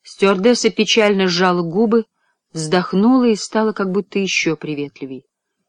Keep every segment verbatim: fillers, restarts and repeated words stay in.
Стюардесса печально сжала губы, вздохнула и стала как будто еще приветливей.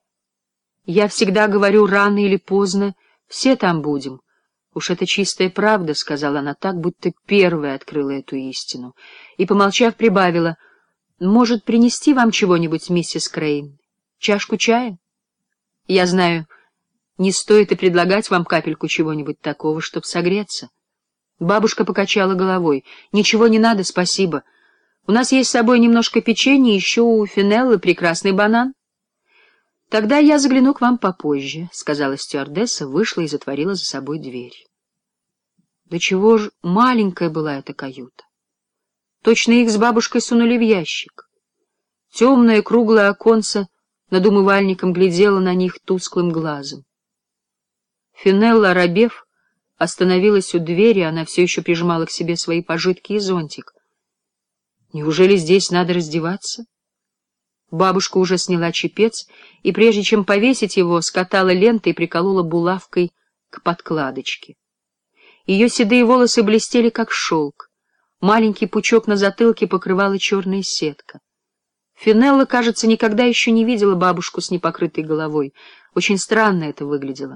«Я всегда говорю, рано или поздно все там будем. Уж это чистая правда», — сказала она так, будто первая открыла эту истину. И, помолчав, прибавила: «Может, принести вам чего-нибудь, миссис Крейн? Чашку чая? Я знаю, не стоит и предлагать вам капельку чего-нибудь такого, чтоб согреться». Бабушка покачала головой. «Ничего не надо, спасибо. У нас есть с собой немножко печенья, еще у Финеллы прекрасный банан». «Тогда я загляну к вам попозже», — сказала стюардесса, вышла и затворила за собой дверь. Да чего ж маленькая была эта каюта. Точно их с бабушкой сунули в ящик. Темное круглое оконце над умывальником глядело на них тусклым глазом. Финелла, оробев, остановилась у двери, она все еще прижимала к себе свои пожитки и зонтик. Неужели здесь надо раздеваться? Бабушка уже сняла чепец, и прежде чем повесить его, скатала лентой и приколола булавкой к подкладочке. Ее седые волосы блестели, как шелк. Маленький пучок на затылке покрывала черная сетка. Финелла, кажется, никогда еще не видела бабушку с непокрытой головой. Очень странно это выглядело.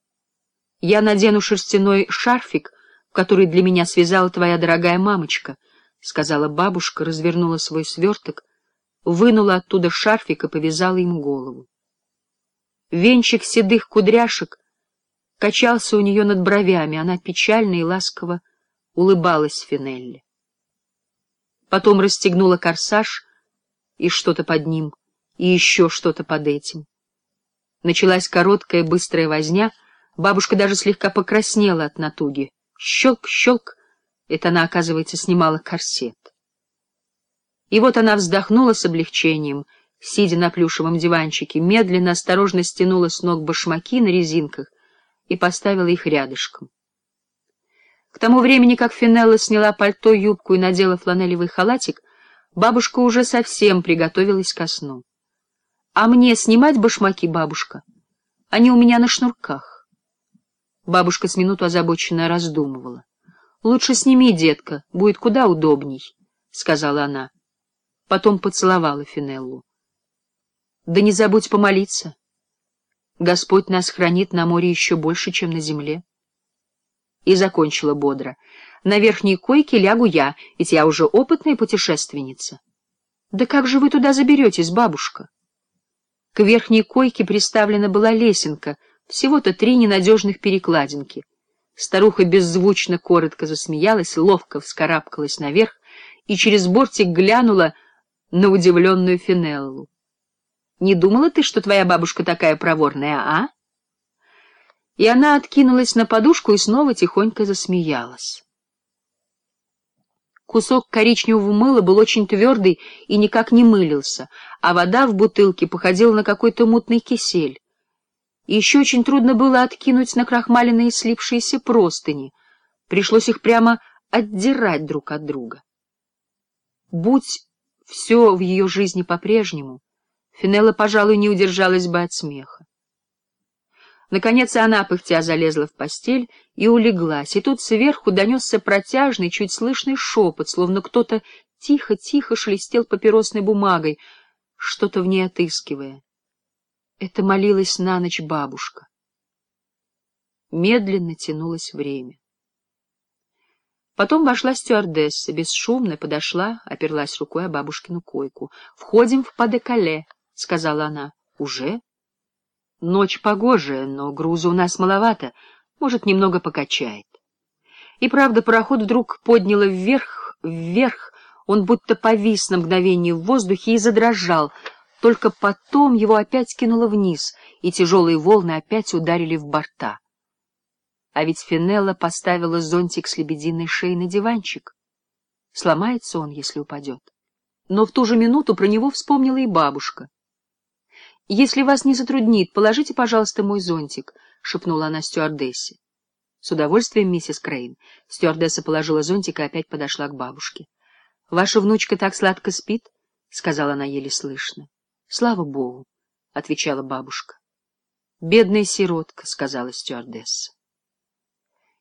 «Я надену шерстяной шарфик, который для меня связала твоя дорогая мамочка», — сказала бабушка, развернула свой сверток, вынула оттуда шарфик и повязала им голову. Венчик седых кудряшек качался у нее над бровями, она печально и ласково улыбалась Финелле. Потом расстегнула корсаж и что-то под ним, и еще что-то под этим. Началась короткая быстрая возня, бабушка даже слегка покраснела от натуги. Щелк, щелк, это она, оказывается, снимала корсет. И вот она вздохнула с облегчением, сидя на плюшевом диванчике, медленно, осторожно стянула с ног башмаки на резинках и поставила их рядышком. К тому времени, как Финелла сняла пальто, юбку и надела фланелевый халатик, бабушка уже совсем приготовилась ко сну. — А мне снимать башмаки, бабушка? Они у меня на шнурках. Бабушка с минуту озабоченно раздумывала. — Лучше сними, детка, будет куда удобней, — сказала она. Потом поцеловала Финеллу. — Да не забудь помолиться. Господь нас хранит на море еще больше, чем на земле. И закончила бодро. На верхней койке лягу я, ведь я уже опытная путешественница. Да как же вы туда заберетесь, бабушка? К верхней койке приставлена была лесенка, всего-то три ненадежных перекладинки. Старуха беззвучно коротко засмеялась, ловко вскарабкалась наверх и через бортик глянула на удивленную Финеллу. — Не думала ты, что твоя бабушка такая проворная, а? И она откинулась на подушку и снова тихонько засмеялась. Кусок коричневого мыла был очень твердый и никак не мылился, а вода в бутылке походила на какой-то мутный кисель. И еще очень трудно было откинуть накрахмаленные слипшиеся простыни. Пришлось их прямо отдирать друг от друга. Будь все в ее жизни по-прежнему, Финелла, пожалуй, не удержалась бы от смеха. Наконец она, пыхтя, залезла в постель и улеглась, и тут сверху донесся протяжный, чуть слышный шепот, словно кто-то тихо-тихо шелестел папиросной бумагой, что-то в ней отыскивая. Это молилась на ночь бабушка. Медленно тянулось время. Потом вошла стюардесса, бесшумно подошла, оперлась рукой о бабушкину койку. — Входим в Па-де-Кале, — сказала она. — Уже? Ночь погожая, но груза у нас маловато, может, немного покачает. И правда, пароход вдруг подняло вверх, вверх, он будто повис на мгновение в воздухе и задрожал, только потом его опять кинуло вниз, и тяжелые волны опять ударили в борта. А ведь Финелла поставила зонтик с лебединой шеей на диванчик. Сломается он, если упадет. Но в ту же минуту про него вспомнила и бабушка. — Если вас не затруднит, положите, пожалуйста, мой зонтик, — шепнула она стюардессе. — С удовольствием, миссис Крейн. Стюардесса положила зонтик и опять подошла к бабушке. — Ваша внучка так сладко спит, — сказала она еле слышно. — Слава Богу, — отвечала бабушка. — Бедная сиротка, — сказала стюардесса.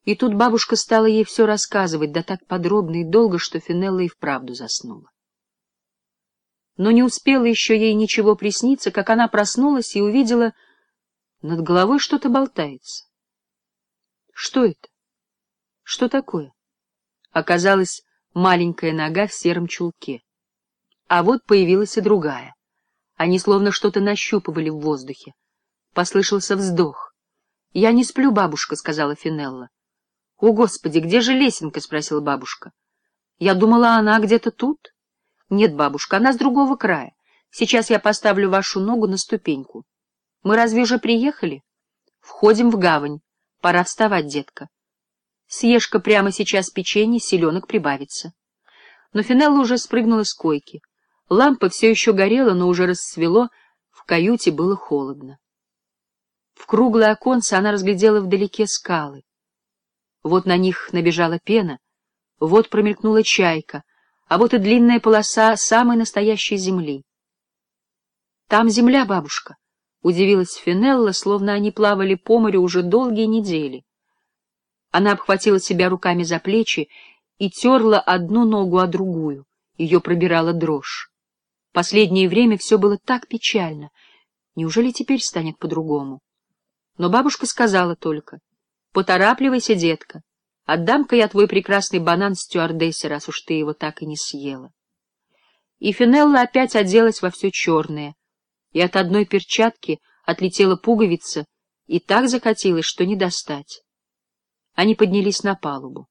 И тут бабушка стала ей все рассказывать, да так подробно и долго, что Финелла и вправду заснула. Но не успела еще ей ничего присниться, как она проснулась и увидела, над головой что-то болтается. Что это? Что такое? Оказалась маленькая нога в сером чулке. А вот появилась и другая. Они словно что-то нащупывали в воздухе. Послышался вздох. — Я не сплю, бабушка, — сказала Финелла. — О, Господи, где же лесенка? — спросила бабушка. — Я думала, она где-то тут. — Нет, бабушка, она с другого края. Сейчас я поставлю вашу ногу на ступеньку. Мы разве уже приехали? Входим в гавань. Пора вставать, детка. Съешь-ка прямо сейчас печенье, селенок прибавится. Но Финелла уже спрыгнула с койки. Лампа все еще горела, но уже рассвело, в каюте было холодно. В круглое оконце она разглядела вдалеке скалы. Вот на них набежала пена, вот промелькнула чайка, а вот и длинная полоса самой настоящей земли. — Там земля, бабушка, — удивилась Финелла, словно они плавали по морю уже долгие недели. Она обхватила себя руками за плечи и терла одну ногу о другую. Ее пробирала дрожь. Последнее время все было так печально. Неужели теперь станет по-другому? Но бабушка сказала только: «Поторапливайся, детка. Отдам-ка я твой прекрасный банан стюардессе, раз уж ты его так и не съела». И Финелла опять оделась во все черное, и от одной перчатки отлетела пуговица и так закатилась, что не достать. Они поднялись на палубу.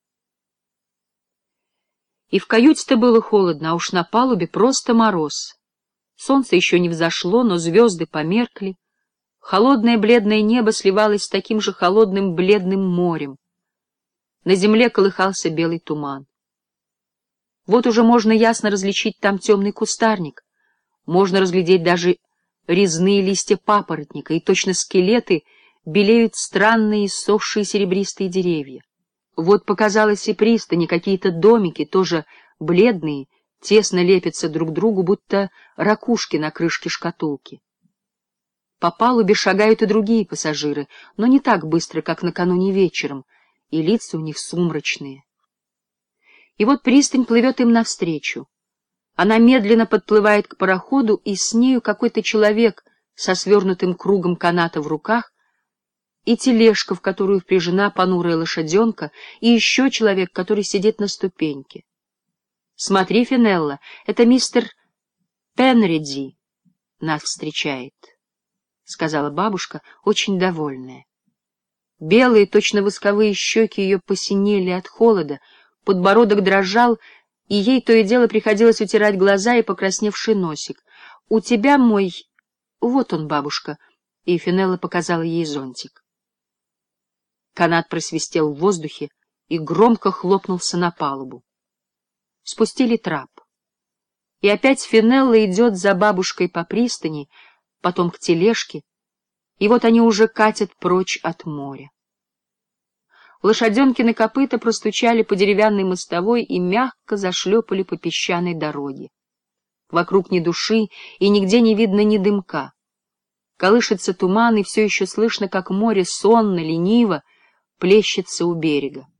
И в каюте-то было холодно, а уж на палубе просто мороз. Солнце еще не взошло, но звезды померкли. Холодное бледное небо сливалось с таким же холодным бледным морем. На земле колыхался белый туман. Вот уже можно ясно различить там темный кустарник, можно разглядеть даже резные листья папоротника, и точно скелеты белеют странные иссохшие серебристые деревья. Вот показалось и пристани, какие-то домики, тоже бледные, тесно лепятся друг к другу, будто ракушки на крышке шкатулки. По палубе шагают и другие пассажиры, но не так быстро, как накануне вечером, и лица у них сумрачные. И вот пристань плывет им навстречу. Она медленно подплывает к пароходу, и с нею какой-то человек со свернутым кругом каната в руках, и тележка, в которую впряжена понурая лошаденка, и еще человек, который сидит на ступеньке. — Смотри, Финелла, это мистер Пенриди нас встречает, — сказала бабушка, очень довольная. Белые, точно восковые щеки ее посинели от холода, подбородок дрожал, и ей то и дело приходилось утирать глаза и покрасневший носик. — У тебя мой... Вот он, бабушка, — и Финелла показала ей зонтик. Канат просвистел в воздухе и громко хлопнулся на палубу. Спустили трап. И опять Финелла идет за бабушкой по пристани, потом к тележке, и вот они уже катят прочь от моря. Лошаденки на копыта простучали по деревянной мостовой и мягко зашлепали по песчаной дороге. Вокруг ни души, и нигде не видно ни дымка. Колышется туман, и все еще слышно, как море сонно, лениво плещется у берега.